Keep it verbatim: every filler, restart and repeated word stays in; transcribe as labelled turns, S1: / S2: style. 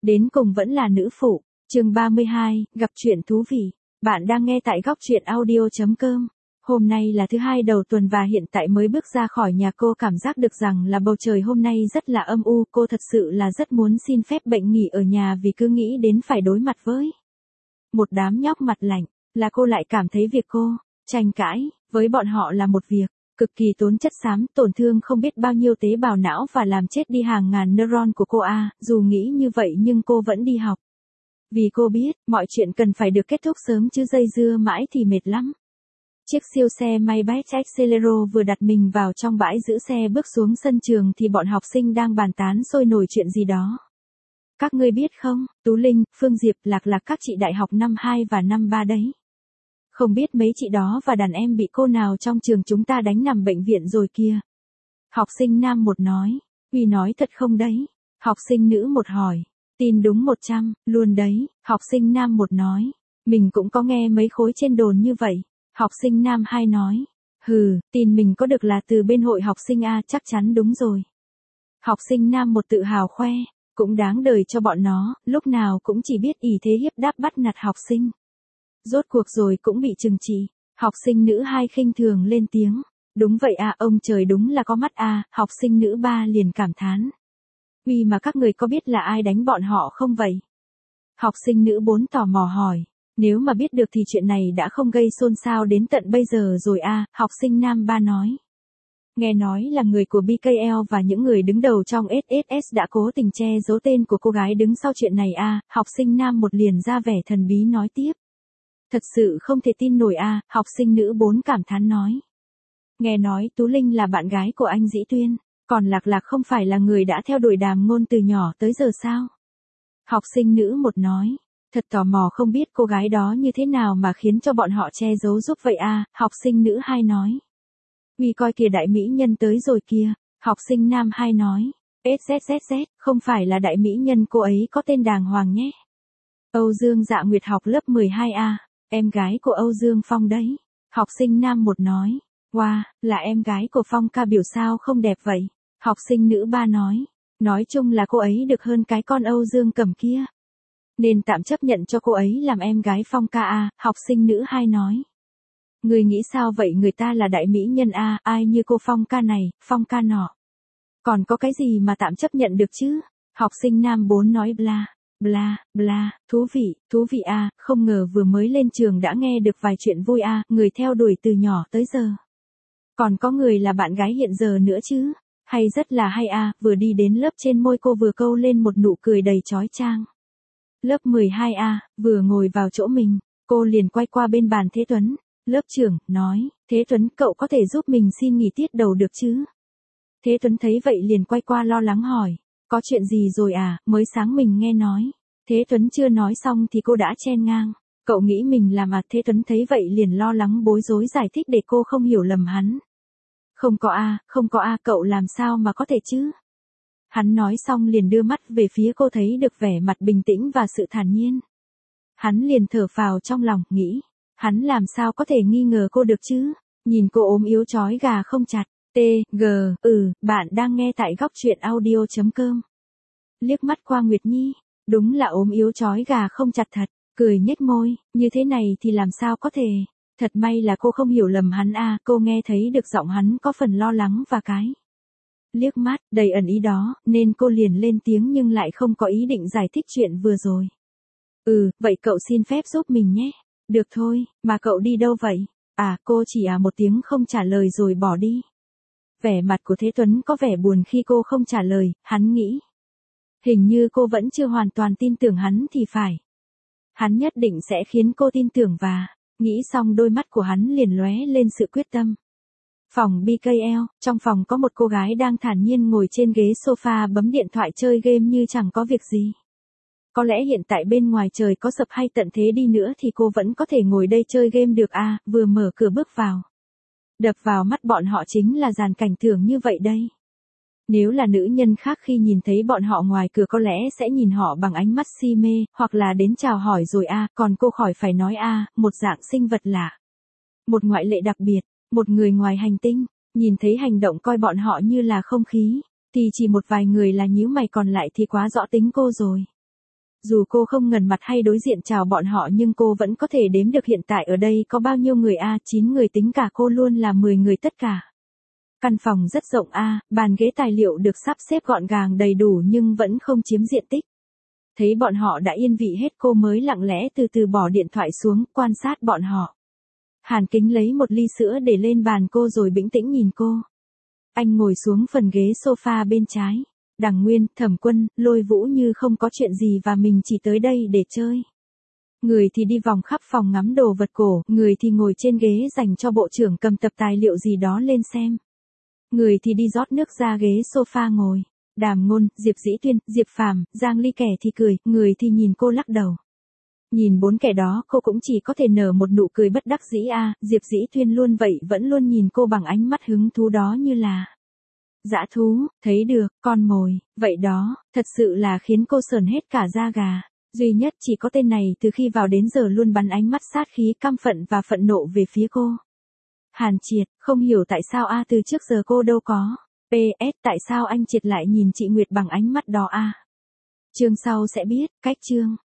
S1: Đến cùng vẫn là nữ phụ. Chương ba mươi hai, gặp chuyện thú vị. Bạn đang nghe tại góc truyện audio chấm com. Hôm nay là thứ hai đầu tuần và hiện tại mới bước ra khỏi nhà, cô cảm giác được rằng là bầu trời hôm nay rất là âm u, cô thật sự là rất muốn xin phép bệnh nghỉ ở nhà vì cứ nghĩ đến phải đối mặt với một đám nhóc mặt lạnh, là cô lại cảm thấy việc cô tranh cãi với bọn họ là một việc cực kỳ tốn chất xám, tổn thương không biết bao nhiêu tế bào não và làm chết đi hàng ngàn neuron của cô a. Dù nghĩ như vậy nhưng cô vẫn đi học. Vì cô biết, mọi chuyện cần phải được kết thúc sớm chứ dây dưa mãi thì mệt lắm. Chiếc siêu xe Maybach Excelero vừa đặt mình vào trong bãi giữ xe bước xuống sân trường thì bọn học sinh đang bàn tán sôi nổi chuyện gì đó. Các ngươi biết không, Tú Linh, Phương Diệp, Lạc Lạc các chị đại học năm hai và năm ba đấy. Không biết mấy chị đó và đàn em bị cô nào trong trường chúng ta đánh nằm bệnh viện rồi kia. Học sinh nam một nói, Huy nói thật không đấy? Học sinh nữ một hỏi, tin đúng một trăm, luôn đấy. Học sinh nam một nói, mình cũng có nghe mấy khối trên đồn như vậy. Học sinh nam hai nói, hừ, tin mình có được là từ bên hội học sinh A, chắc chắn đúng rồi. Học sinh nam một tự hào khoe, cũng đáng đời cho bọn nó, lúc nào cũng chỉ biết ỷ thế hiếp đáp bắt nạt học sinh. Rốt cuộc rồi cũng bị trừng trị. Học sinh nữ hai khinh thường lên tiếng, đúng vậy à, ông trời đúng là có mắt à. Học sinh nữ ba liền cảm thán, Uy mà các người có biết là ai đánh bọn họ không vậy? Học sinh nữ bốn tò mò hỏi, nếu mà biết được thì chuyện này đã không gây xôn xao đến tận bây giờ rồi à. Học sinh nam ba nói, nghe nói là người của bê ca lờ và những người đứng đầu trong ét ét ét đã cố tình che giấu tên của cô gái đứng sau chuyện này à. Học sinh nam một liền ra vẻ thần bí nói tiếp, thật sự không thể tin nổi à. Học sinh nữ bốn cảm thán nói, nghe nói Tú Linh là bạn gái của anh Dĩ Tuyên, còn Lạc Lạc không phải là người đã theo đuổi Đàm Ngôn từ nhỏ tới giờ sao? Học sinh nữ một nói, thật tò mò không biết cô gái đó như thế nào mà khiến cho bọn họ che giấu giúp vậy à. Học sinh nữ hai nói, Uy coi kìa đại mỹ nhân tới rồi kia. Học sinh nam hai nói, ét zét zét zét, không phải là đại mỹ nhân, cô ấy có tên đàng hoàng nhé. Âu Dương Dạ Nguyệt học lớp mười hai A, em gái của Âu Dương Phong đấy. Học sinh nam một nói, wow, là em gái của Phong ca, biểu sao không đẹp vậy. Học sinh nữ ba nói, nói chung là cô ấy được hơn cái con Âu Dương Cẩm kia, nên tạm chấp nhận cho cô ấy làm em gái Phong ca a. Học sinh nữ hai nói, người nghĩ sao vậy, người ta là đại mỹ nhân a, ai như cô Phong ca này, Phong ca nọ. Còn có cái gì mà tạm chấp nhận được chứ? Học sinh nam bốn nói bla, bla, bla, thú vị, thú vị a, không ngờ vừa mới lên trường đã nghe được vài chuyện vui a, người theo đuổi từ nhỏ tới giờ. Còn có người là bạn gái hiện giờ nữa chứ? Hay rất là hay a, vừa đi đến lớp trên môi cô vừa câu lên một nụ cười đầy chói chang. Lớp mười hai A, vừa ngồi vào chỗ mình, cô liền quay qua bên bàn Thế Tuấn. Lớp trưởng, nói, Thế Tuấn, cậu có thể giúp mình xin nghỉ tiết đầu được chứ? Thế Tuấn thấy vậy liền quay qua lo lắng hỏi, có chuyện gì rồi à, mới sáng mình nghe nói. Thế Tuấn chưa nói xong thì cô đã chen ngang, cậu nghĩ mình làm à? Thế Tuấn thấy vậy liền lo lắng bối rối giải thích để cô không hiểu lầm hắn. Không có a, không có a, cậu làm sao mà có thể chứ? Hắn nói xong liền đưa mắt về phía cô, thấy được vẻ mặt bình tĩnh và sự thản nhiên. Hắn liền thở phào trong lòng, nghĩ, hắn làm sao có thể nghi ngờ cô được chứ? Nhìn cô ốm yếu chói gà không chặt, T, G, ừ, bạn đang nghe tại góc truyện audio chấm com. Liếc mắt qua Nguyệt Nhi, đúng là ốm yếu chói gà không chặt thật, cười nhếch môi, như thế này thì làm sao có thể. Thật may là cô không hiểu lầm hắn a, cô nghe thấy được giọng hắn có phần lo lắng và cái liếc mắt đầy ẩn ý đó, nên cô liền lên tiếng nhưng lại không có ý định giải thích chuyện vừa rồi. Ừ, vậy cậu xin phép giúp mình nhé. Được thôi, mà cậu đi đâu vậy? À, cô chỉ à một tiếng không trả lời rồi bỏ đi. Vẻ mặt của Thế Tuấn có vẻ buồn khi cô không trả lời, hắn nghĩ, hình như cô vẫn chưa hoàn toàn tin tưởng hắn thì phải. Hắn nhất định sẽ khiến cô tin tưởng và nghĩ xong đôi mắt của hắn liền lóe lên sự quyết tâm. Phòng bê ca lờ, trong phòng có một cô gái đang thản nhiên ngồi trên ghế sofa bấm điện thoại chơi game như chẳng có việc gì. Có lẽ hiện tại bên ngoài trời có sập hay tận thế đi nữa thì cô vẫn có thể ngồi đây chơi game được à. Vừa mở cửa bước vào, đập vào mắt bọn họ chính là dàn cảnh tượng như vậy đây. Nếu là nữ nhân khác khi nhìn thấy bọn họ ngoài cửa có lẽ sẽ nhìn họ bằng ánh mắt si mê, hoặc là đến chào hỏi rồi a, à, còn cô khỏi phải nói a, à, một dạng sinh vật lạ. Một ngoại lệ đặc biệt, một người ngoài hành tinh, nhìn thấy hành động coi bọn họ như là không khí, thì chỉ một vài người là nhíu mày, còn lại thì quá rõ tính cô rồi. Dù cô không ngần mặt hay đối diện chào bọn họ nhưng cô vẫn có thể đếm được hiện tại ở đây có bao nhiêu người a, chín người tính cả cô luôn là mười người tất cả. Căn phòng rất rộng a, bàn ghế tài liệu được sắp xếp gọn gàng đầy đủ nhưng vẫn không chiếm diện tích. Thấy bọn họ đã yên vị hết cô mới lặng lẽ từ từ bỏ điện thoại xuống, quan sát bọn họ. Hàn Kính lấy một ly sữa để lên bàn cô rồi bĩnh tĩnh nhìn cô. Anh ngồi xuống phần ghế sofa bên trái. Đằng Nguyên, Thẩm Quân, Lôi Vũ như không có chuyện gì và mình chỉ tới đây để chơi. Người thì đi vòng khắp phòng ngắm đồ vật cổ, người thì ngồi trên ghế dành cho bộ trưởng cầm tập tài liệu gì đó lên xem. Người thì đi rót nước ra ghế sofa ngồi. Đàm Ngôn, Diệp Dĩ Tuyên, Diệp Phàm, Giang Ly kẻ thì cười, người thì nhìn cô lắc đầu. Nhìn bốn kẻ đó cô cũng chỉ có thể nở một nụ cười bất đắc dĩ a, à, Diệp Dĩ Tuyên luôn vậy vẫn luôn nhìn cô bằng ánh mắt hứng thú đó như là dã thú, thấy được, con mồi, vậy đó, thật sự là khiến cô sởn hết cả da gà. Duy nhất chỉ có tên này từ khi vào đến giờ luôn bắn ánh mắt sát khí căm phận và phẫn nộ về phía cô. Hàn Triệt, không hiểu tại sao a từ trước giờ cô đâu có. pê ét tại sao anh Triệt lại nhìn chị Nguyệt bằng ánh mắt đó a? Chương sau sẽ biết, cách chương.